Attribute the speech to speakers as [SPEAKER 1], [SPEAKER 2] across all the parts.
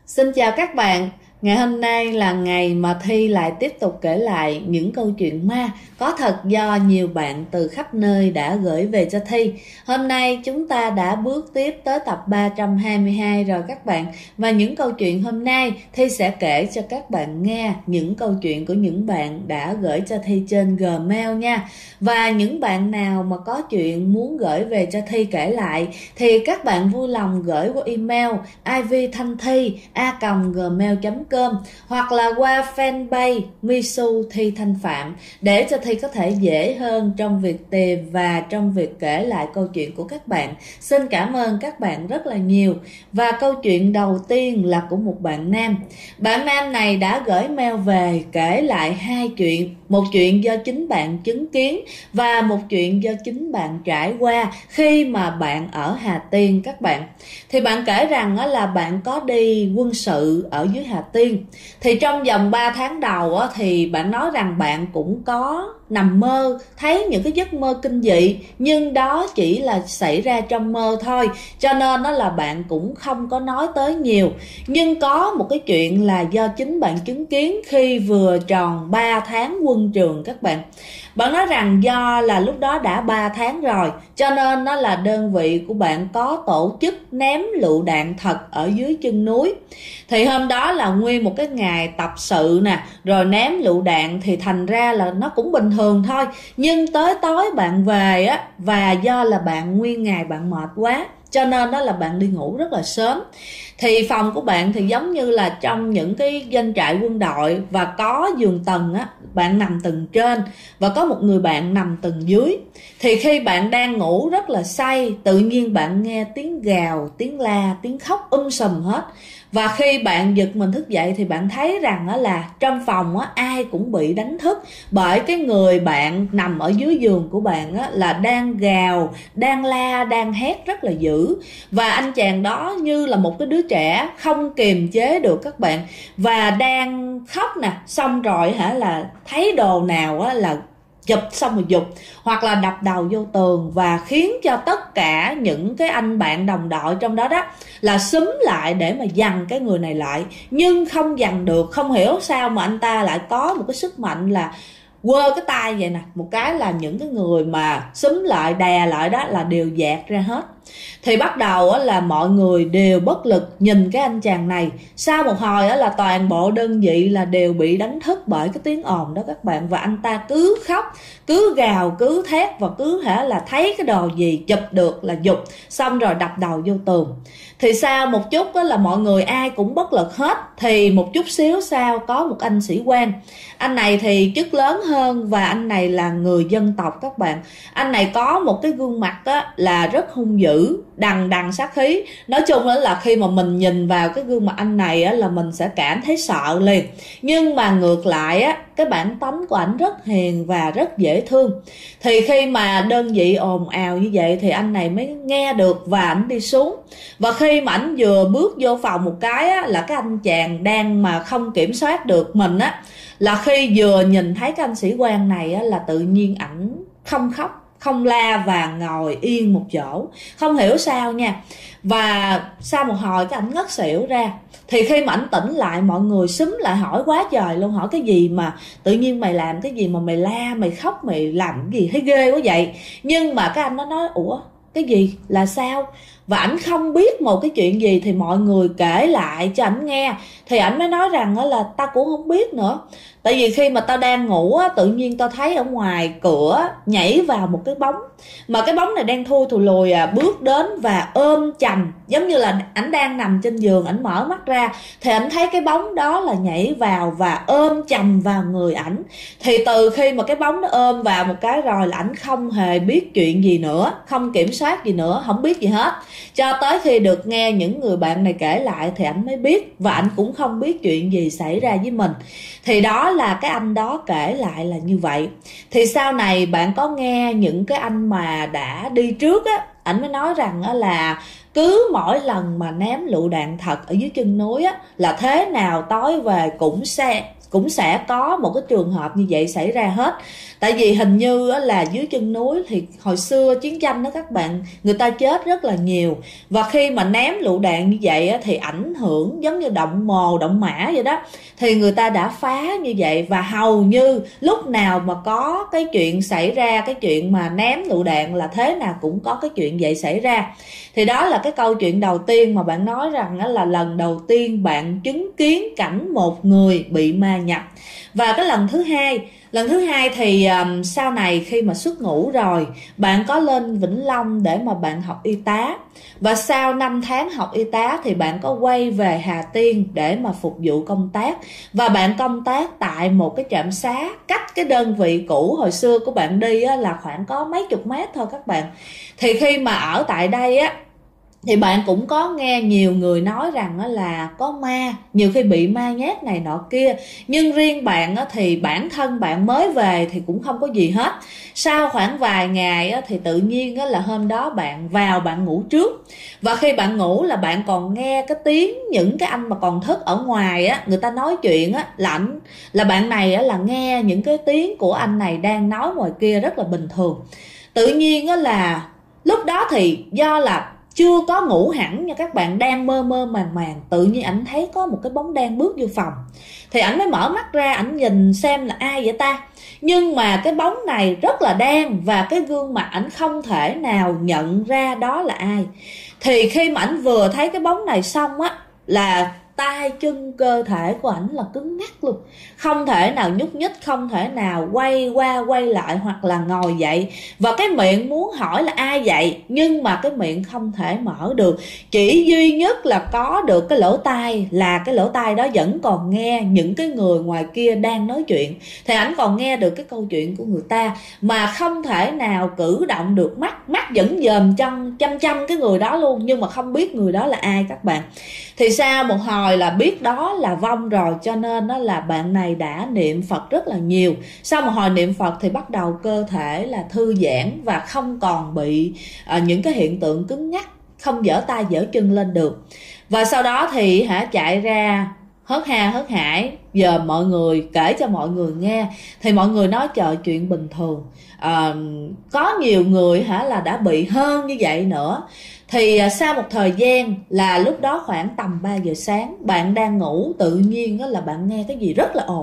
[SPEAKER 1] Xin chào các bạn. Ngày hôm nay là ngày mà Thi lại tiếp tục kể lại những câu chuyện ma có thật do nhiều bạn từ khắp nơi đã gửi về cho Thi. Hôm nay chúng ta đã bước tiếp tới tập 322 rồi các bạn. Và những câu chuyện hôm nay Thi sẽ kể cho các bạn nghe những câu chuyện của những bạn đã gửi cho Thi trên Gmail nha. Và những bạn nào mà có chuyện muốn gửi về cho Thi kể lại thì các bạn vui lòng gửi qua email ivthanthi@gmail.com hoặc là qua fanpage Misu Thi Thanh Phạm để cho Thi có thể dễ hơn trong việc tìm và trong việc kể lại câu chuyện của các bạn. Xin cảm ơn các bạn rất là nhiều. Và câu chuyện đầu tiên là của một bạn nam. Bạn nam này đã gửi mail về kể lại hai chuyện. Một chuyện do chính bạn chứng kiến và một chuyện do chính bạn trải qua khi mà bạn ở Hà Tiên các bạn. Thì bạn kể rằng là bạn có đi quân sự ở dưới Hà Tiên. Thì trong vòng 3 tháng đầu thì bạn nói rằng bạn cũng có nằm mơ thấy những cái giấc mơ kinh dị, nhưng đó chỉ là xảy ra trong mơ thôi, cho nên là bạn cũng không có nói tới nhiều. Nhưng có một cái chuyện là do chính bạn chứng kiến khi vừa tròn 3 tháng quân trường các bạn. Bạn nói rằng do là lúc đó đã 3 tháng rồi, cho nên là đơn vị của bạn có tổ chức ném lựu đạn thật ở dưới chân núi. Thì hôm đó là nguyên một cái ngày tập sự nè, rồi ném lựu đạn, thì thành ra là nó cũng bình thường thôi. Nhưng tới tối bạn về và do là bạn nguyên ngày bạn mệt quá, cho nên là bạn đi ngủ rất là sớm. Thì phòng của bạn thì giống như là trong những cái doanh trại quân đội, và có giường tầng bạn nằm tầng trên và có một người bạn nằm tầng dưới. Thì khi bạn đang ngủ rất là say, tự nhiên bạn nghe tiếng gào, tiếng la, tiếng khóc sùm hết. Và khi bạn giật mình thức dậy thì bạn thấy rằng là trong phòng ai cũng bị đánh thức bởi cái người bạn nằm ở dưới giường của bạn là đang gào, đang la, đang hét rất là dữ. Và anh chàng đó như là một cái đứa trẻ không kiềm chế được các bạn, và đang khóc nè, xong rồi là thấy đồ nào là chụp xong rồi giục, hoặc là đập đầu vô tường, và khiến cho tất cả những cái anh bạn đồng đội trong đó là xúm lại để mà giằng cái người này lại, nhưng không giằng được. Không hiểu sao mà anh ta lại có một cái sức mạnh là quơ cái tay vậy nè, một cái là những cái người mà xúm lại đè lại đó là đều dạt ra hết. Thì bắt đầu là mọi người đều bất lực nhìn cái anh chàng này. Sau một hồi là toàn bộ đơn vị là đều bị đánh thức bởi cái tiếng ồn đó các bạn. Và anh ta cứ khóc, cứ gào, cứ thét, và cứ là thấy cái đồ gì chụp được là giục, xong rồi đập đầu vô tường. Thì sau một chút là mọi người ai cũng bất lực hết. Thì một chút xíu sau có một anh sĩ quan. Anh này thì chức lớn hơn, và anh này là người dân tộc các bạn. Anh này có một cái gương mặt là rất hung dữ, đằng đằng sát khí. Nói chung là khi mà mình nhìn vào cái gương mặt anh này là mình sẽ cảm thấy sợ liền. Nhưng mà ngược lại cái bản tánh của ảnh rất hiền và rất dễ thương. Thì khi mà đơn vị ồn ào như vậy thì anh này mới nghe được và ảnh đi xuống. Và khi mà ảnh vừa bước vô phòng một cái là cái anh chàng đang mà không kiểm soát được mình là khi vừa nhìn thấy cái anh sĩ quan này là tự nhiên ảnh không khóc, không la, và ngồi yên một chỗ, không hiểu sao nha. Và sau một hồi cái ảnh ngất xỉu ra. Thì khi mà ảnh tỉnh lại, mọi người xúm lại hỏi quá trời luôn, hỏi cái gì mà tự nhiên mày làm cái gì mà mày la, mày khóc, mày làm cái gì thấy ghê quá vậy. Nhưng mà cái anh nó nói ủa cái gì là sao, và ảnh không biết một cái chuyện gì. Thì mọi người kể lại cho ảnh nghe, thì ảnh mới nói rằng là ta cũng không biết nữa. Tại vì khi mà tao đang ngủ tự nhiên tao thấy ở ngoài cửa nhảy vào một cái bóng, mà cái bóng này đang thui thù lùi bước đến và ôm chầm, giống như là ảnh đang nằm trên giường, ảnh mở mắt ra thì ảnh thấy cái bóng đó là nhảy vào và ôm chầm vào người ảnh. Thì từ khi mà cái bóng nó ôm vào một cái rồi là ảnh không hề biết chuyện gì nữa, không kiểm soát gì nữa, không biết gì hết, cho tới khi được nghe những người bạn này kể lại thì ảnh mới biết, và ảnh cũng không biết chuyện gì xảy ra với mình. Thì đó là cái anh đó kể lại là như vậy. Thì sau này bạn có nghe những cái anh mà đã đi trước ảnh mới nói rằng là cứ mỗi lần mà ném lựu đạn thật ở dưới chân núi là thế nào tối về cũng cũng sẽ có một cái trường hợp như vậy xảy ra hết. Tại vì hình như là dưới chân núi thì hồi xưa chiến tranh đó các bạn, người ta chết rất là nhiều, và khi mà ném lựu đạn như vậy thì ảnh hưởng giống như động mồ động mã vậy đó, thì người ta đã phá như vậy. Và hầu như lúc nào mà có cái chuyện xảy ra, cái chuyện mà ném lựu đạn là thế nào cũng có cái chuyện vậy xảy ra. Thì đó là cái câu chuyện đầu tiên mà bạn nói rằng là lần đầu tiên bạn chứng kiến cảnh một người bị ma nhập. Và cái lần thứ hai thì sau này khi mà xuất ngũ rồi, bạn có lên Vĩnh Long để mà bạn học y tá. Và sau 5 tháng học y tá thì bạn có quay về Hà Tiên để mà phục vụ công tác. Và bạn công tác tại một cái trạm xá cách cái đơn vị cũ hồi xưa của bạn đi là khoảng có mấy chục mét thôi các bạn. Thì khi mà ở tại đây á, thì bạn cũng có nghe nhiều người nói rằng là có ma, nhiều khi bị ma nhát này nọ kia. Nhưng riêng bạn thì bản thân bạn mới về thì cũng không có gì hết. Sau khoảng vài ngày thì tự nhiên là hôm đó bạn vào bạn ngủ trước. Và khi bạn ngủ là bạn còn nghe cái tiếng những cái anh mà còn thức ở ngoài người ta nói chuyện là bạn này là nghe những cái tiếng của anh này đang nói ngoài kia rất là bình thường. Tự nhiên là lúc đó thì do là chưa có ngủ hẳn nha các bạn, đang mơ mơ màng màng, tự nhiên ảnh thấy có một cái bóng đen bước vô phòng. Thì ảnh mới mở mắt ra, ảnh nhìn xem là ai vậy ta. Nhưng mà cái bóng này rất là đen, và cái gương mặt ảnh không thể nào nhận ra đó là ai. Thì khi mà ảnh vừa thấy cái bóng này xong là tay chân cơ thể của ảnh là cứng ngắc luôn, không thể nào nhúc nhích, không thể nào quay qua quay lại hoặc là ngồi dậy. Và cái miệng muốn hỏi là ai vậy, nhưng mà cái miệng không thể mở được, chỉ duy nhất là có được cái lỗ tai, là cái lỗ tai đó vẫn còn nghe những cái người ngoài kia đang nói chuyện. Thì ảnh còn nghe được cái câu chuyện của người ta mà không thể nào cử động được, mắt vẫn dòm chăm cái người đó luôn, nhưng mà không biết người đó là ai các bạn. Thì sau một hồi là biết đó là vong rồi, cho nên đó là bạn này đã niệm Phật rất là nhiều. Sau một hồi niệm Phật thì bắt đầu cơ thể là thư giãn và không còn bị những cái hiện tượng cứng nhắc, không giở tay giở chân lên được. Và sau đó thì chạy ra hớt ha hớt hải, giờ mọi người kể cho mọi người nghe. Thì mọi người nói trời, chuyện bình thường, có nhiều người là đã bị hơn như vậy nữa. Thì sau một thời gian là lúc đó khoảng tầm 3 giờ sáng, bạn đang ngủ, tự nhiên là bạn nghe cái gì rất là ồn.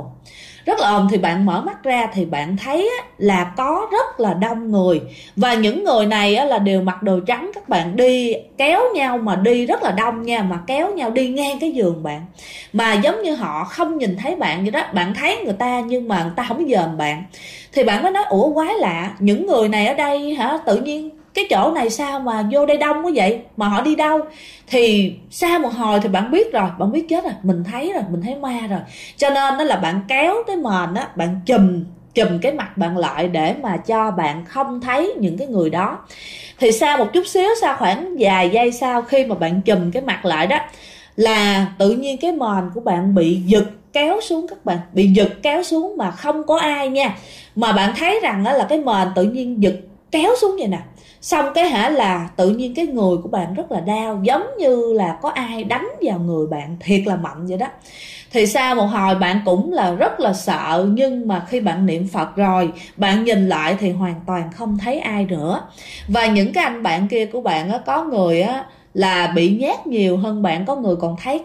[SPEAKER 1] Thì bạn mở mắt ra thì bạn thấy là có rất là đông người. Và những người này là đều mặc đồ trắng các bạn, đi kéo nhau mà đi rất là đông nha, mà kéo nhau đi ngang cái giường bạn. Mà giống như họ không nhìn thấy bạn vậy đó, bạn thấy người ta nhưng mà người ta không dòm bạn. Thì bạn mới nói ủa quái lạ, những người này ở đây tự nhiên cái chỗ này sao mà vô đây đông quá vậy, mà họ đi đâu? Thì sau một hồi thì bạn biết rồi, bạn biết chết rồi, mình thấy ma rồi. Cho nên đó là bạn kéo cái mền bạn chùm cái mặt bạn lại để mà cho bạn không thấy những cái người đó. Thì sau một chút xíu, sau khoảng vài giây sau khi mà bạn chùm cái mặt lại đó, là tự nhiên cái mền của bạn bị giật kéo xuống các bạn, bị giật kéo xuống mà không có ai nha. Mà bạn thấy rằng là cái mền tự nhiên giật kéo xuống vậy nè. Xong cái là tự nhiên cái người của bạn rất là đau, giống như là có ai đánh vào người bạn thiệt là mạnh vậy đó. Thì sau một hồi bạn cũng là rất là sợ, nhưng mà khi bạn niệm Phật rồi, bạn nhìn lại thì hoàn toàn không thấy ai nữa. Và những cái anh bạn kia của bạn có người là bị nhát nhiều hơn bạn, có người còn thấy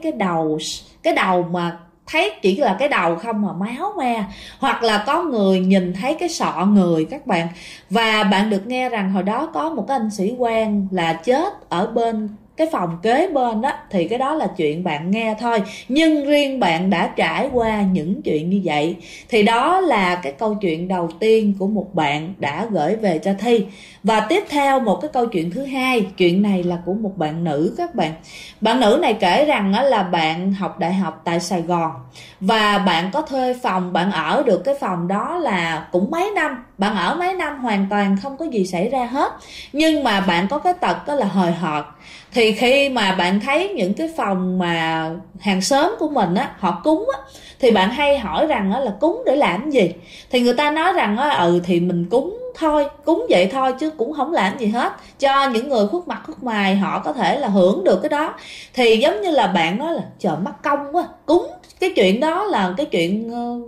[SPEAKER 1] cái đầu mà thấy chỉ là cái đầu không mà máu me, hoặc là có người nhìn thấy cái sọ người các bạn. Và bạn được nghe rằng hồi đó có một cái anh sĩ quan là chết ở bên cái phòng kế bên đó, thì cái đó là chuyện bạn nghe thôi, nhưng riêng bạn đã trải qua những chuyện như vậy. Thì đó là cái câu chuyện đầu tiên của một bạn đã gửi về cho Thi. Và tiếp theo một cái câu chuyện thứ hai, chuyện này là của một bạn nữ các bạn. Bạn nữ này kể rằng là bạn học đại học tại Sài Gòn, và bạn có thuê phòng, bạn ở được cái phòng đó là cũng mấy năm. Bạn ở mấy năm hoàn toàn không có gì xảy ra hết, nhưng mà bạn có cái tật đó là hời hợt. Thì khi mà bạn thấy những cái phòng mà hàng xóm của mình họ cúng thì bạn hay hỏi rằng là cúng để làm gì. Thì người ta nói rằng thì mình cúng thôi, cúng vậy thôi chứ cũng không làm gì hết, cho những người khuất mặt khuất mày họ có thể là hưởng được cái đó. Thì giống như là bạn nói là trời mắc công quá, cúng cái chuyện đó là cái chuyện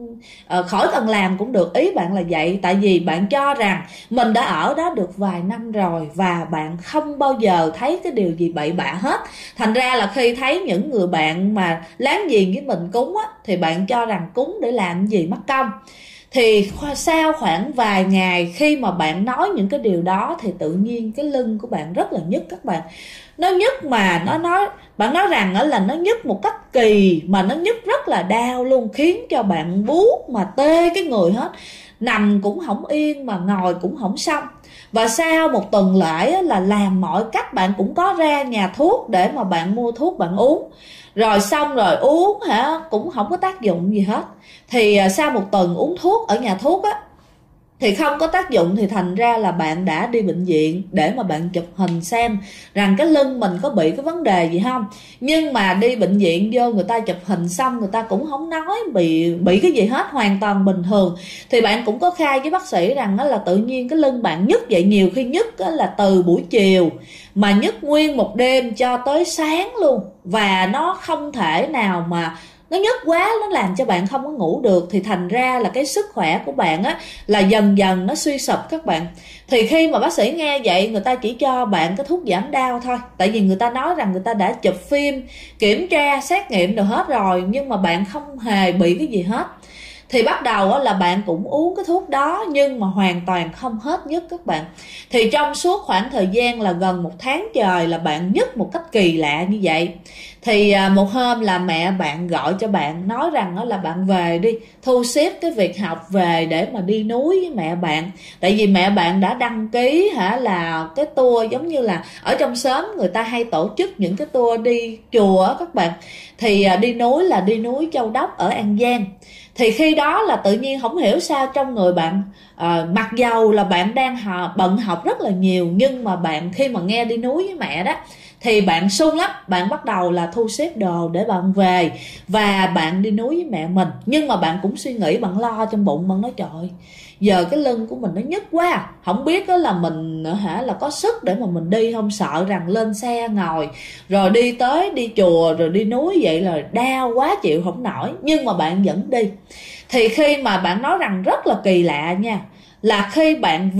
[SPEAKER 1] khỏi cần làm cũng được. Ý bạn là vậy, tại vì bạn cho rằng mình đã ở đó được vài năm rồi và bạn không bao giờ thấy cái điều gì bậy bạ hết. Thành ra là khi thấy những người bạn mà láng giềng với mình cúng á, thì bạn cho rằng cúng để làm gì mắc công. Thì sau khoảng vài ngày khi mà bạn nói những cái điều đó thì tự nhiên cái lưng của bạn rất là nhức các bạn. Nó nhức mà nó nói, bạn nói rằng là nó nhức một cách kỳ, mà nó nhức rất là đau luôn, khiến cho bạn buốt mà tê cái người hết, nằm cũng không yên mà ngồi cũng không xong. Và sau một tuần lễ là làm mọi cách, bạn cũng có ra nhà thuốc để mà bạn mua thuốc bạn uống, rồi xong rồi uống cũng không có tác dụng gì hết. Thì sau một tuần uống thuốc ở nhà thuốc á thì không có tác dụng, thì thành ra là bạn đã đi bệnh viện để mà bạn chụp hình xem rằng cái lưng mình có bị cái vấn đề gì không. Nhưng mà đi bệnh viện vô người ta chụp hình xong người ta cũng không nói bị cái gì hết, hoàn toàn bình thường. Thì bạn cũng có khai với bác sĩ rằng đó là tự nhiên cái lưng bạn nhức vậy, nhiều khi nhức là từ buổi chiều mà nhức nguyên một đêm cho tới sáng luôn, và nó không thể nào mà nó nhức quá, nó làm cho bạn không có ngủ được. Thì thành ra là cái sức khỏe của bạn á là dần dần nó suy sụp các bạn. Thì khi mà bác sĩ nghe vậy, người ta chỉ cho bạn cái thuốc giảm đau thôi, tại vì người ta nói rằng người ta đã chụp phim, kiểm tra, xét nghiệm đều hết rồi, nhưng mà bạn không hề bị cái gì hết. Thì bắt đầu là bạn cũng uống cái thuốc đó nhưng mà hoàn toàn không hết nhức các bạn. Thì trong suốt khoảng thời gian là gần 1 tháng trời là bạn nhức một cách kỳ lạ như vậy. Thì một hôm là mẹ bạn gọi cho bạn nói rằng là bạn về đi, thu xếp cái việc học về để mà đi núi với mẹ bạn. Tại vì mẹ bạn đã đăng ký là cái tour, giống như là ở trong xóm người ta hay tổ chức những cái tour đi chùa các bạn. Thì đi núi là đi núi Châu Đốc ở An Giang. Thì khi đó là tự nhiên không hiểu sao trong người bạn, mặc dầu là bạn đang bận học rất là nhiều, nhưng mà bạn khi mà nghe đi núi với mẹ đó thì bạn sung lắm. Bạn bắt đầu là thu xếp đồ để bạn về và bạn đi núi với mẹ mình. Nhưng mà bạn cũng suy nghĩ, bạn lo trong bụng, bạn nói trời giờ cái lưng của mình nó nhức quá, không biết đó là mình là có sức để mà mình đi không, sợ rằng lên xe ngồi rồi đi tới đi chùa rồi đi núi vậy là đau quá chịu không nổi. Nhưng mà bạn vẫn đi. Thì khi mà bạn nói rằng rất là kỳ lạ nha, là khi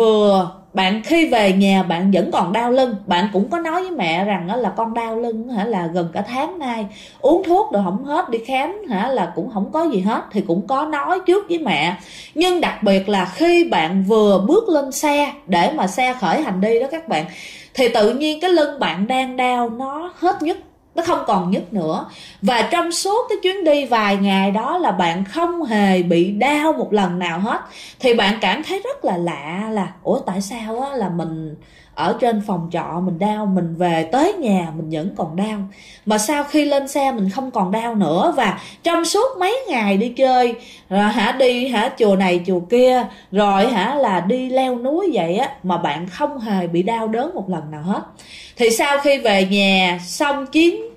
[SPEAKER 1] khi về nhà bạn vẫn còn đau lưng. Bạn cũng có nói với mẹ rằng là con đau lưng là gần cả tháng nay, uống thuốc rồi không hết, đi khám là cũng không có gì hết. Thì cũng có nói trước với mẹ. Nhưng đặc biệt là khi bạn vừa bước lên xe để mà xe khởi hành đi đó các bạn, thì tự nhiên cái lưng bạn đang đau nó hết nhức, nó không còn nhức nữa. Và trong suốt cái chuyến đi vài ngày đó là bạn không hề bị đau một lần nào hết. Thì bạn cảm thấy rất là lạ là ủa tại sao là mình ở trên phòng trọ mình đau, mình về tới nhà mình vẫn còn đau, mà sau khi lên xe mình không còn đau nữa. Và trong suốt mấy ngày đi chơi rồi đi chùa này chùa kia rồi là đi leo núi vậy á, mà bạn không hề bị đau đớn một lần nào hết. Thì sau khi về nhà xong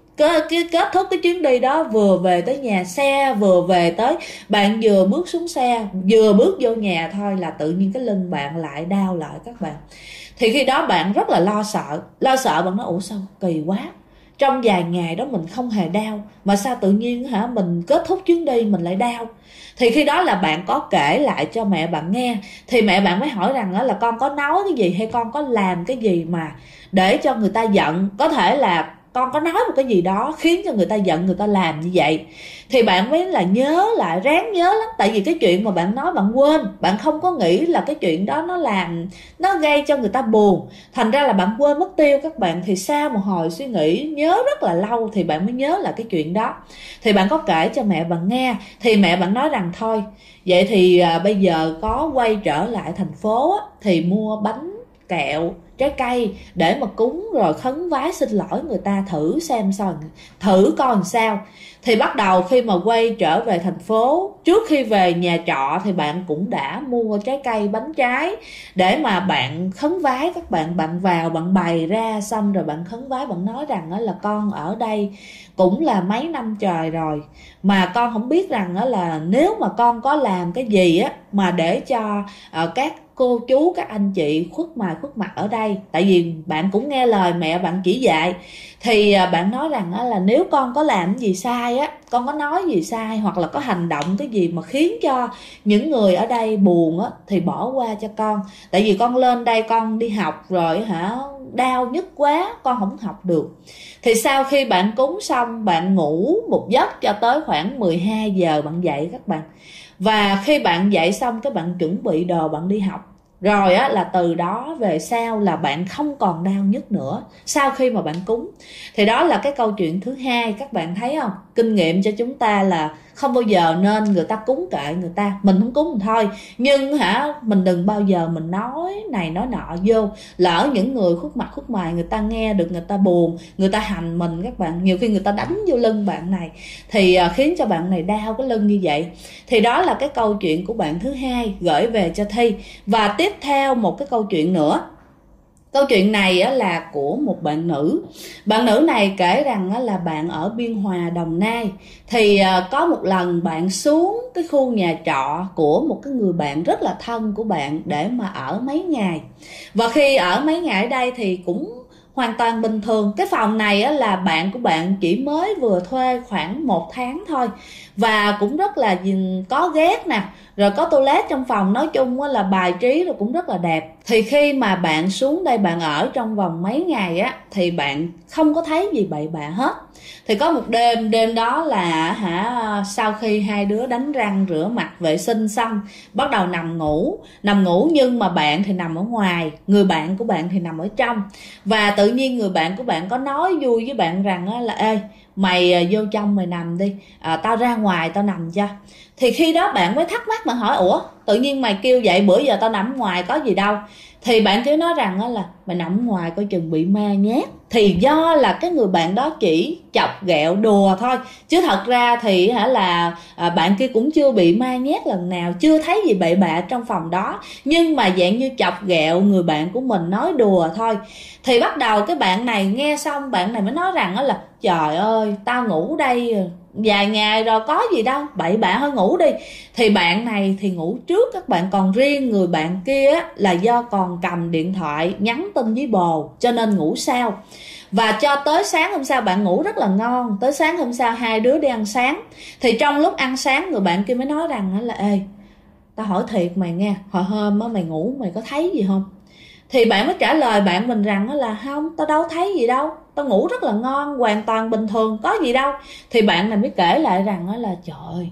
[SPEAKER 1] kết thúc cái chuyến đi đó, vừa về tới nhà, xe vừa về tới, bạn vừa bước xuống xe, vừa bước vô nhà thôi là tự nhiên cái lưng bạn lại đau lại các bạn. Thì khi đó bạn rất là lo sợ, bạn nói ủa sao kỳ quá, trong vài ngày đó mình không hề đau mà sao tự nhiên mình kết thúc chuyến đi mình lại đau. Thì khi đó là bạn có kể lại cho mẹ bạn nghe. Thì mẹ bạn mới hỏi rằng là con có nói cái gì hay con có làm cái gì mà để cho người ta giận, có thể là con có nói một cái gì đó khiến cho người ta giận, người ta làm như vậy. Thì bạn mới là nhớ lại, ráng nhớ lắm. Tại vì cái chuyện mà bạn nói bạn quên, bạn không có nghĩ là cái chuyện đó nó gây cho người ta buồn, thành ra là bạn quên mất tiêu các bạn. Thì sau một hồi suy nghĩ nhớ rất là lâu thì bạn mới nhớ là cái chuyện đó. Thì bạn có kể cho mẹ bạn nghe. Thì mẹ bạn nói rằng thôi vậy thì bây giờ có quay trở lại thành phố thì mua bánh kẹo, trái cây để mà cúng rồi khấn vái xin lỗi người ta, thử xem sao, thử coi làm sao. Thì bắt đầu khi mà quay trở về thành phố, trước khi về nhà trọ thì bạn cũng đã mua trái cây, bánh trái để mà bạn khấn vái các bạn. Bạn vào bạn bày ra xong rồi bạn khấn vái, bạn nói rằng là con ở đây cũng là mấy năm trời rồi, mà con không biết rằng đó là nếu mà con có làm cái gì á mà để cho các cô chú, các anh chị khuất mặt ở đây, tại vì bạn cũng nghe lời mẹ bạn chỉ dạy, thì bạn nói rằng là nếu con có làm gì sai á, con có nói gì sai hoặc là có hành động cái gì mà khiến cho những người ở đây buồn á, thì bỏ qua cho con. Tại vì con lên đây con đi học rồi đau nhức quá, con không học được. Thì sau khi bạn cúng xong, bạn ngủ một giấc cho tới khoảng 12 giờ bạn dậy các bạn. Và khi bạn dậy xong cái bạn chuẩn bị đồ bạn đi học. Rồi á, là từ đó về sau là bạn không còn đau nhức nữa sau khi mà bạn cúng. Thì đó là cái câu chuyện thứ hai, các bạn thấy không? Kinh nghiệm cho chúng ta là không bao giờ nên người ta cúng kệ người ta, mình không cúng thôi, nhưng mình đừng bao giờ mình nói này nói nọ vô, lỡ những người khuất mặt khuất mày người ta nghe được, người ta buồn, người ta hành mình các bạn, nhiều khi người ta đánh vô lưng bạn này thì khiến cho bạn này đau cái lưng như vậy. Thì đó là cái câu chuyện của bạn thứ hai gửi về cho Thi. Và tiếp theo một cái câu chuyện nữa. Câu chuyện này là của một bạn nữ. Bạn nữ này kể rằng là bạn ở Biên Hòa, Đồng Nai. Thì có một lần bạn xuống cái khu nhà trọ của một cái người bạn rất là thân của bạn để mà ở mấy ngày. Và khi ở mấy ngày ở đây thì cũng hoàn toàn bình thường. Cái phòng này là bạn của bạn chỉ mới vừa thuê khoảng 1 tháng thôi, và cũng rất là có ghét nè, rồi có toilet trong phòng, nói chung là bài trí rồi cũng rất là đẹp. Thì khi mà bạn xuống đây bạn ở trong vòng mấy ngày á, thì bạn không có thấy gì bậy bạ hết. Thì có một đêm đó là sau khi hai đứa đánh răng rửa mặt vệ sinh xong, bắt đầu nằm ngủ nhưng mà bạn thì nằm ở ngoài, người bạn của bạn thì nằm ở trong. Và tự nhiên người bạn của bạn có nói vui với bạn rằng là ê, mày vô trong mày nằm đi, tao ra ngoài tao nằm cho. Thì khi đó bạn mới thắc mắc mà hỏi, ủa tự nhiên mày kêu vậy, bữa giờ tao nằm ngoài có gì đâu. Thì bạn chỉ nói rằng là mày nằm ngoài coi chừng bị ma nhát. Thì do là cái người bạn đó chỉ chọc ghẹo đùa thôi, chứ thật ra thì bạn kia cũng chưa bị ma nhát lần nào, chưa thấy gì bậy bạ trong phòng đó, nhưng mà dạng như chọc ghẹo người bạn của mình, nói đùa thôi. Thì bắt đầu cái bạn này nghe xong, bạn này mới nói rằng là trời ơi, tao ngủ đây vài ngày rồi có gì đâu, bậy bạ thôi ngủ đi. Thì bạn này thì ngủ trước các bạn, còn riêng người bạn kia là do còn cầm điện thoại nhắn tin với bồ cho nên ngủ sau. Và cho tới sáng hôm sau bạn ngủ rất là ngon, tới sáng hôm sau hai đứa đi ăn sáng. Thì trong lúc ăn sáng người bạn kia mới nói rằng là ê, tao hỏi thiệt mày nghe, hồi hôm mày ngủ mày có thấy gì không? Thì bạn mới trả lời bạn mình rằng là không, tao đâu thấy gì đâu, tao ngủ rất là ngon, hoàn toàn bình thường, có gì đâu. Thì bạn này mới kể lại rằng là trời,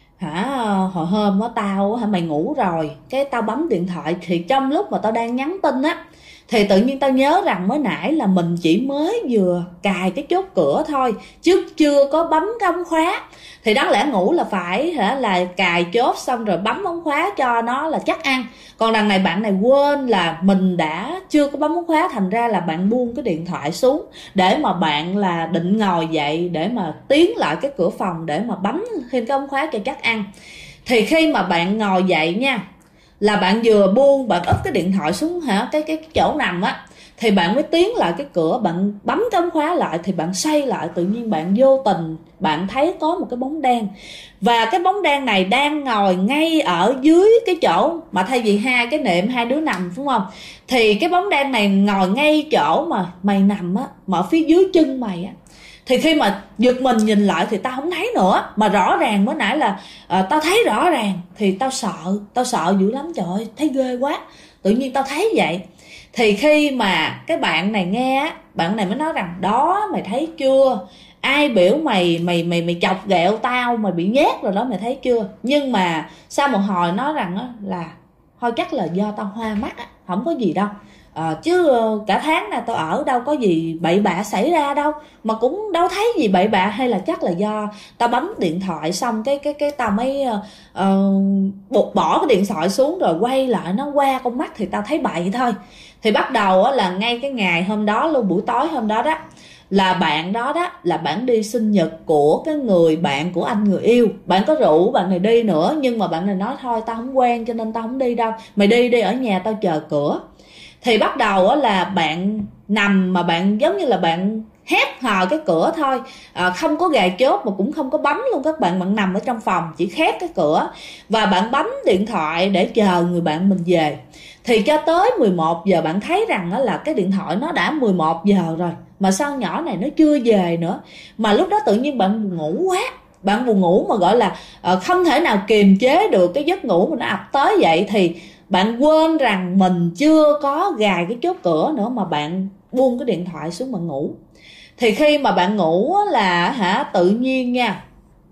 [SPEAKER 1] hồi hôm tao mày ngủ rồi, cái tao bấm điện thoại, thì trong lúc mà tao đang nhắn tin á, thì tự nhiên tao nhớ rằng mới nãy là mình chỉ mới vừa cài cái chốt cửa thôi, chứ chưa có bấm cái ống khóa. Thì đáng lẽ ngủ là phải là cài chốt xong rồi bấm ống khóa cho nó là chắc ăn. Còn đằng này bạn này quên là mình đã chưa có bấm ống khóa, thành ra là bạn buông cái điện thoại xuống để mà bạn là định ngồi dậy để mà tiến lại cái cửa phòng để mà bấm thêm cái ống khóa cho chắc ăn. Thì khi mà bạn ngồi dậy nha, là bạn vừa buông, bạn úp cái điện thoại xuống cái chỗ nằm á, thì bạn mới tiến lại cái cửa, bạn bấm cái ống khóa lại, thì bạn xoay lại, tự nhiên bạn vô tình bạn thấy có một cái bóng đen. Và cái bóng đen này đang ngồi ngay ở dưới cái chỗ mà thay vì hai cái nệm hai đứa nằm, đúng không? Thì cái bóng đen này ngồi ngay chỗ mà mày nằm á, mà ở phía dưới chân mày á. Thì khi mà giật mình nhìn lại thì tao không thấy nữa, mà rõ ràng mới nãy là tao thấy rõ ràng. Thì tao sợ dữ lắm, trời ơi, thấy ghê quá, tự nhiên tao thấy vậy. Thì khi mà cái bạn này nghe á, bạn này mới nói rằng đó, mày thấy chưa, ai biểu mày chọc ghẹo tao, mày bị nhát rồi đó, mày thấy chưa. Nhưng mà sau một hồi nói rằng là thôi chắc là do tao hoa mắt á, không có gì đâu. Chứ cả tháng này tao ở đâu có gì bậy bạ xảy ra đâu, mà cũng đâu thấy gì bậy bạ, hay là chắc là do tao bấm điện thoại xong cái tao mới bỏ cái điện thoại xuống rồi quay lại nó qua con mắt thì tao thấy bậy thôi. Thì bắt đầu là ngay cái ngày hôm đó luôn, buổi tối hôm đó đó, là bạn đó là bạn đi sinh nhật của cái người bạn của anh người yêu. Bạn có rủ bạn này đi nữa, nhưng mà bạn này nói thôi tao không quen cho nên tao không đi đâu, mày đi ở nhà tao chờ cửa. Thì bắt đầu là bạn nằm mà bạn giống như là bạn hét hò cái cửa thôi, không có gài chốt mà cũng không có bấm luôn các bạn. Bạn nằm ở trong phòng chỉ khép cái cửa và bạn bấm điện thoại để chờ người bạn mình về. Thì cho tới 11 giờ bạn thấy rằng là cái điện thoại nó đã 11 giờ rồi mà sao nhỏ này nó chưa về nữa. Mà lúc đó tự nhiên bạn buồn ngủ quá, bạn buồn ngủ mà gọi là không thể nào kiềm chế được cái giấc ngủ mà nó ập tới vậy. Thì bạn quên rằng mình chưa có gài cái chốt cửa nữa mà bạn buông cái điện thoại xuống bạn ngủ. Thì khi mà bạn ngủ là tự nhiên nha,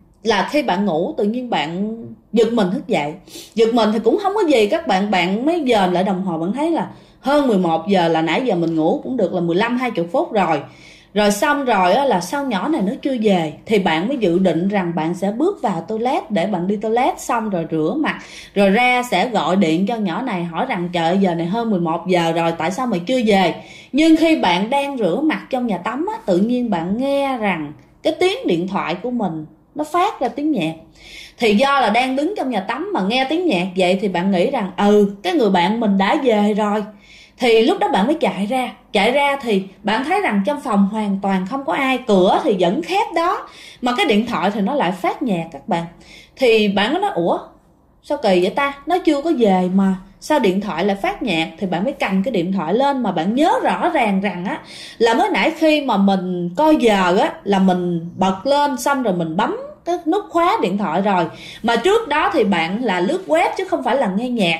[SPEAKER 1] là khi bạn ngủ tự nhiên bạn giật mình thức dậy. Giật mình thì cũng không có gì các bạn. Bạn mới dòm lại đồng hồ, bạn thấy là hơn 11 giờ, là nãy giờ mình ngủ cũng được là 15-20 phút rồi. Rồi xong rồi là sao nhỏ này nó chưa về. Thì bạn mới dự định rằng bạn sẽ bước vào toilet để bạn đi toilet xong rồi rửa mặt, rồi ra sẽ gọi điện cho nhỏ này hỏi rằng trời giờ này hơn 11 giờ rồi tại sao mày chưa về. Nhưng khi bạn đang rửa mặt trong nhà tắm á, tự nhiên bạn nghe rằng cái tiếng điện thoại của mình nó phát ra tiếng nhạc. Thì do là đang đứng trong nhà tắm mà nghe tiếng nhạc vậy thì bạn nghĩ rằng cái người bạn mình đã về rồi. Thì lúc đó bạn mới chạy ra thì bạn thấy rằng trong phòng hoàn toàn không có ai, cửa thì vẫn khép đó, mà cái điện thoại thì nó lại phát nhạc các bạn. Thì bạn mới nói ủa sao kỳ vậy ta, nó chưa có về mà sao điện thoại lại phát nhạc. Thì bạn mới cầm cái điện thoại lên mà bạn nhớ rõ ràng rằng á là mới nãy khi mà mình coi giờ á là mình bật lên xong rồi mình bấm cái nút khóa điện thoại rồi. Mà trước đó thì bạn là lướt web chứ không phải là nghe nhạc,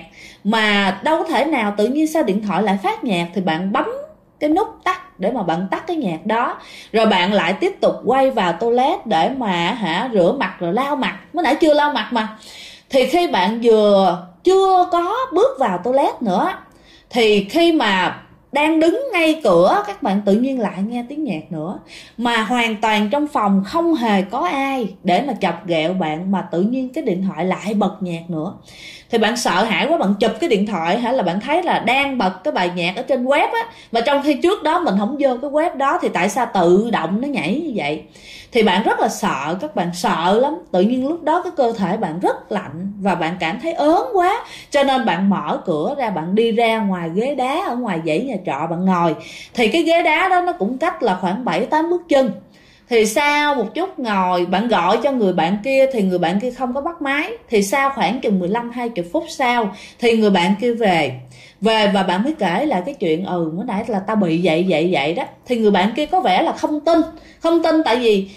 [SPEAKER 1] mà đâu có thể nào tự nhiên sao điện thoại lại phát nhạc. Thì bạn bấm cái nút tắt để mà bạn tắt cái nhạc đó, rồi bạn lại tiếp tục quay vào toilet để mà rửa mặt rồi lau mặt. Mới nãy chưa lau mặt mà. Thì khi bạn vừa chưa có bước vào toilet nữa, thì khi mà đang đứng ngay cửa các bạn tự nhiên lại nghe tiếng nhạc nữa. Mà hoàn toàn trong phòng không hề có ai để mà chọc ghẹo bạn, mà tự nhiên cái điện thoại lại bật nhạc nữa. Thì bạn sợ hãi quá, bạn chụp cái điện thoại là bạn thấy là đang bật cái bài nhạc ở trên web á, mà trong khi trước đó mình không vô cái web đó thì tại sao tự động nó nhảy như vậy. Thì bạn rất là sợ, các bạn sợ lắm. Tự nhiên lúc đó cái cơ thể bạn rất lạnh và bạn cảm thấy ớn quá, cho nên bạn mở cửa ra, bạn đi ra ngoài ghế đá ở ngoài dãy nhà trọ bạn ngồi. Thì cái ghế đá đó nó cũng cách là khoảng 7-8 bước chân. Thì sau một chút ngồi, bạn gọi cho người bạn kia thì người bạn kia không có bắt máy. Thì sau khoảng chừng 15-20 phút sau thì người bạn kia về và bạn mới kể lại cái chuyện mới nãy là tao bị vậy đó. Thì người bạn kia có vẻ là không tin tại vì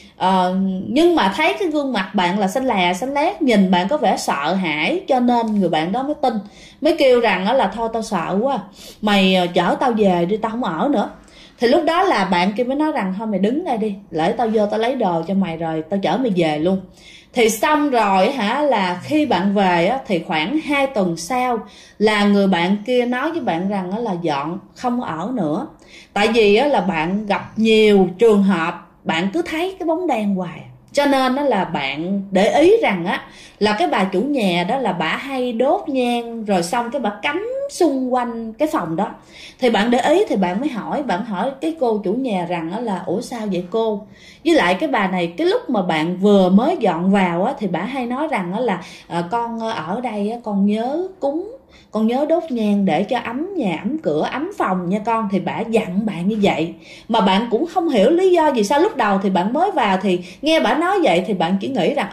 [SPEAKER 1] nhưng mà thấy cái gương mặt bạn là xanh lét, nhìn bạn có vẻ sợ hãi, cho nên người bạn đó mới tin, mới kêu rằng là thôi tao sợ quá, mày chở tao về đi, tao không ở nữa. Thì lúc đó là bạn kia mới nói rằng thôi mày đứng đây đi, lỡ tao vô tao lấy đồ cho mày rồi tao chở mày về luôn. Thì xong rồi là khi bạn về thì khoảng 2 tuần sau là người bạn kia nói với bạn rằng là dọn, không ở nữa. Tại vì là bạn gặp nhiều trường hợp bạn cứ thấy cái bóng đen hoài, cho nên là bạn để ý rằng là cái bà chủ nhà đó là bà hay đốt nhang rồi xong cái bà cắm xung quanh cái phòng đó. Thì bạn để ý thì bạn mới hỏi cái cô chủ nhà rằng là ủa sao vậy cô, với lại cái bà này cái lúc mà bạn vừa mới dọn vào thì bà hay nói rằng là con ở đây con nhớ cúng, con nhớ đốt nhang để cho ấm nhà, ấm cửa, ấm phòng nha con. Thì bà dặn bạn như vậy mà bạn cũng không hiểu lý do gì sao. Lúc đầu thì bạn mới vào thì nghe bà nói vậy thì bạn chỉ nghĩ rằng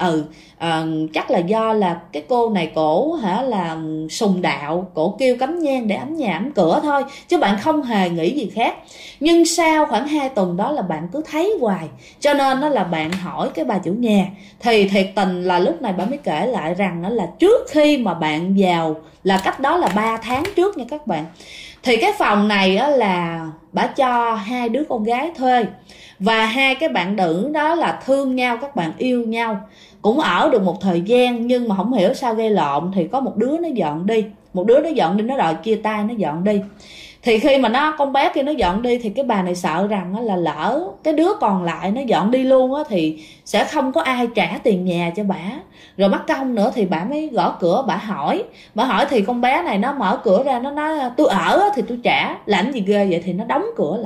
[SPEAKER 1] chắc là do là cái cô này cổ là sùng đạo, cổ kêu cắm nhang để ấm nhà ấm cửa thôi, chứ bạn không hề nghĩ gì khác. Nhưng sau khoảng 2 tuần đó là bạn cứ thấy hoài, cho nên là bạn hỏi cái bà chủ nhà. Thì thiệt tình là lúc này bà mới kể lại rằng là trước khi mà bạn vào, là cách đó là 3 tháng trước nha các bạn, thì cái phòng này là bà cho 2 đứa con gái thuê, và 2 cái bạn nữ đó là thương nhau, các bạn yêu nhau, cũng ở được một thời gian. Nhưng mà không hiểu sao gây lộn, thì có một đứa nó dọn đi, nó đòi chia tay, nó dọn đi. Thì khi mà con bé kia nó dọn đi thì cái bà này sợ rằng là lỡ cái đứa còn lại nó dọn đi luôn thì sẽ không có ai trả tiền nhà cho bả, rồi mắc công nữa. Thì bả mới gõ cửa, bả hỏi thì con bé này nó mở cửa ra, nó nói tôi ở thì tôi trả, làm gì ghê vậy. Thì nó đóng cửa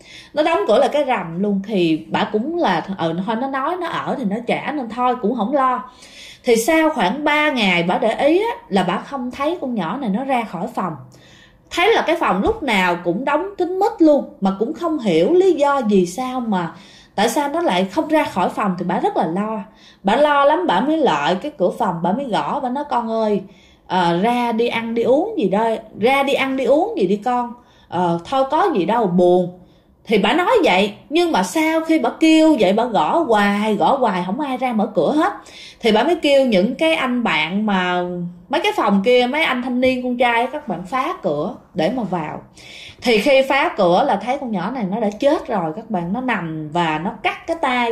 [SPEAKER 1] lại cái rầm luôn. Thì bả cũng là thôi nó nói nó ở thì nó trả nên thôi cũng không lo. Thì sau khoảng 3 ngày bả để ý là bả không thấy con nhỏ này nó ra khỏi phòng. thấy là cái phòng lúc nào cũng đóng kín mít luôn, mà cũng không hiểu lý do gì sao mà tại sao nó lại không ra khỏi phòng. Thì bà rất là lo, bà lo lắm, bà mới lại cái cửa phòng, bà mới gõ, bà nói con ơi, ra đi ăn đi uống gì đây, ra đi ăn đi uống gì đi con, thôi có gì đâu, buồn. Thì bà nói vậy, nhưng mà sau khi bà kêu vậy, bà gõ hoài không ai ra mở cửa hết. Thì bà mới kêu những cái anh bạn mà mấy cái phòng kia, mấy anh thanh niên con trai các bạn phá cửa để mà vào. Thì khi phá cửa là thấy con nhỏ này nó đã chết rồi các bạn, nó nằm và nó cắt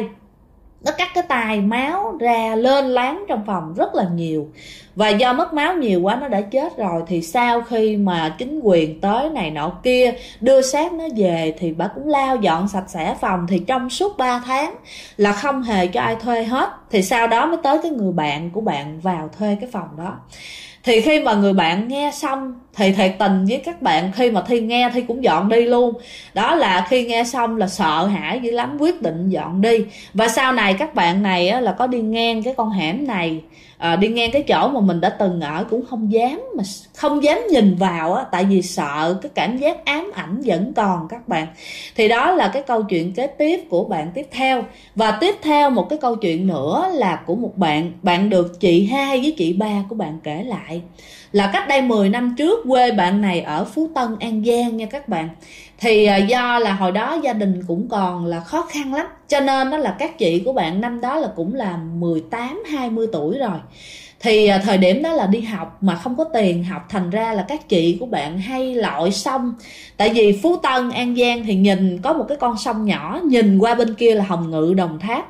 [SPEAKER 1] cái tay, máu ra lên láng trong phòng rất là nhiều, và do mất máu nhiều quá nó đã chết rồi. Thì sau khi mà chính quyền tới này nọ kia đưa xác nó về thì bà cũng lau dọn sạch sẽ phòng. Thì trong suốt 3 tháng là không hề cho ai thuê hết. Thì sau đó mới tới cái người bạn của bạn vào thuê cái phòng đó. Thì khi mà người bạn nghe xong thì thiệt tình với các bạn, khi mà Thi nghe Thi cũng dọn đi luôn. Đó là khi nghe xong là sợ hãi dữ lắm, quyết định dọn đi. Và sau này các bạn này là có đi ngang cái con hẻm này, đi ngang cái chỗ mà mình đã từng ở, cũng không dám nhìn vào tại vì sợ cái cảm giác ám ảnh vẫn còn các bạn. Thì đó là cái câu chuyện kế tiếp của bạn tiếp theo. Và tiếp theo một cái câu chuyện nữa là của một bạn được chị hai với chị ba của bạn kể lại. Là cách đây 10 năm trước, quê bạn này ở Phú Tân, An Giang nha các bạn. Thì do là hồi đó gia đình cũng còn là khó khăn lắm, cho nên đó là các chị của bạn năm đó là cũng là 18-20 tuổi rồi. Thì thời điểm đó là đi học mà không có tiền học, thành ra là các chị của bạn hay lội sông. Tại vì Phú Tân, An Giang thì nhìn có một cái con sông nhỏ, nhìn qua bên kia là Hồng Ngự, Đồng Tháp.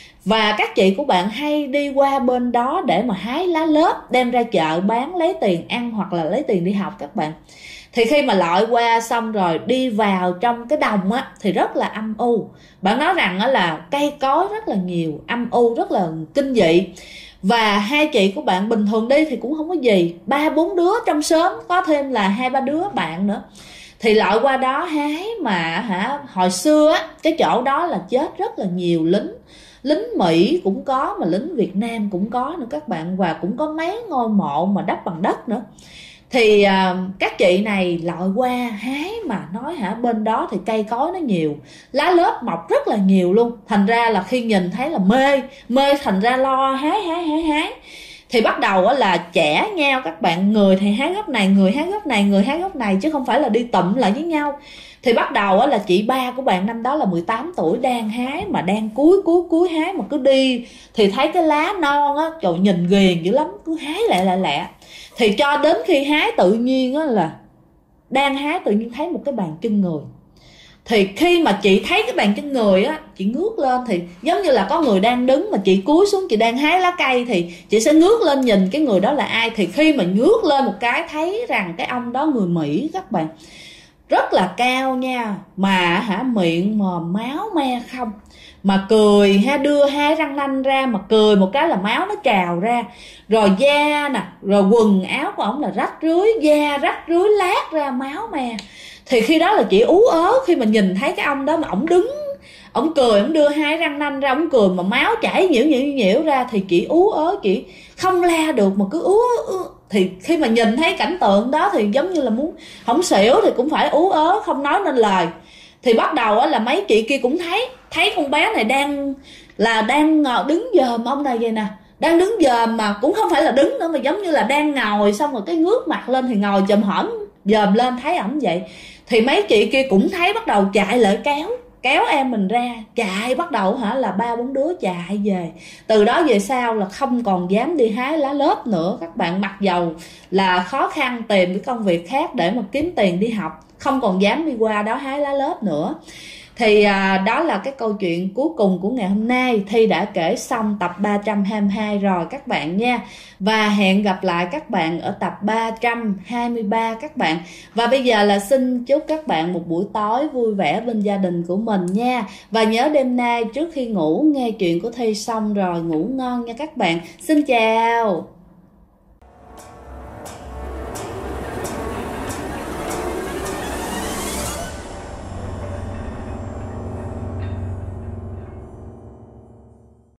[SPEAKER 1] Và các chị của bạn hay đi qua bên đó để mà hái lá lớp đem ra chợ bán lấy tiền ăn hoặc là lấy tiền đi học các bạn. Thì khi mà lội qua xong rồi đi vào trong cái đồng thì rất là âm u. Bạn nói rằng là cây cối rất là nhiều, âm u rất là kinh dị. Và hai chị của bạn bình thường đi thì cũng không có gì, 3-4 đứa trong xóm, có thêm là 2-3 đứa bạn nữa, thì lội qua đó hái. Mà hồi xưa cái chỗ đó là chết rất là nhiều lính Mỹ cũng có, mà lính Việt Nam cũng có nữa các bạn. Và cũng có mấy ngôi mộ mà đắp bằng đất nữa. Thì các chị này lội qua hái, mà nói bên đó thì cây cối nó nhiều, lá lớp mọc rất là nhiều luôn. Thành ra là khi nhìn thấy là mê thành ra lo hái. Thì bắt đầu là chẻ nhau các bạn, người thì hái góc này, người hái góc này, người hái góc này, chứ không phải là đi tụm lại với nhau. Thì bắt đầu là chị ba của bạn năm đó là 18 tuổi đang hái, mà đang cúi hái, mà cứ đi thì thấy cái lá non trời nhìn ghiền dữ lắm, cứ hái lẹ. Thì cho đến khi hái tự nhiên là đang hái tự nhiên thấy một cái bàn chân người. Thì khi mà chị thấy cái bàn chân người chị ngước lên thì giống như là có người đang đứng, mà chị cúi xuống chị đang hái lá cây thì chị sẽ ngước lên nhìn cái người đó là ai. Thì khi mà ngước lên một cái thấy rằng cái ông đó người Mỹ các bạn, rất là cao nha, mà miệng mà máu me không, mà cười đưa hai răng nanh ra, mà cười một cái là máu nó trào ra. Rồi da nè, rồi quần áo của ổng là rách rưới, da rách rưới lát ra máu me. Thì khi đó là chị ú ớ khi mà nhìn thấy cái ông đó, mà ổng đứng, ổng cười, ổng đưa hai răng nanh ra, ổng cười mà máu chảy nhiễu ra. Thì chị ú ớ, chị không la được mà cứ ú. Thì khi mà nhìn thấy cảnh tượng đó thì giống như là muốn không xỉu thì cũng phải ú ớ, không nói nên lời. Thì bắt đầu là mấy chị kia cũng thấy con bé này đang đứng dòm ông này vậy nè, đang đứng dòm, mà cũng không phải là đứng nữa, mà giống như là đang ngồi, xong rồi cái ngước mặt lên thì ngồi chồm hổm dòm lên thấy ổng vậy. Thì mấy chị kia cũng thấy, bắt đầu chạy lại kéo em mình ra, chạy bắt đầu là 3-4 đứa chạy về. Từ đó về sau là không còn dám đi hái lá lớp nữa các bạn. Mặc dầu là khó khăn tìm cái công việc khác để mà kiếm tiền đi học, không còn dám đi qua đó hái lá lớp nữa. Thì đó là cái câu chuyện cuối cùng của ngày hôm nay. Thi đã kể xong tập 322 rồi các bạn nha. Và hẹn gặp lại các bạn ở tập 323 các bạn. Và bây giờ là xin chúc các bạn một buổi tối vui vẻ bên gia đình của mình nha. Và nhớ đêm nay trước khi ngủ nghe chuyện của Thi xong rồi ngủ ngon nha các bạn. Xin chào.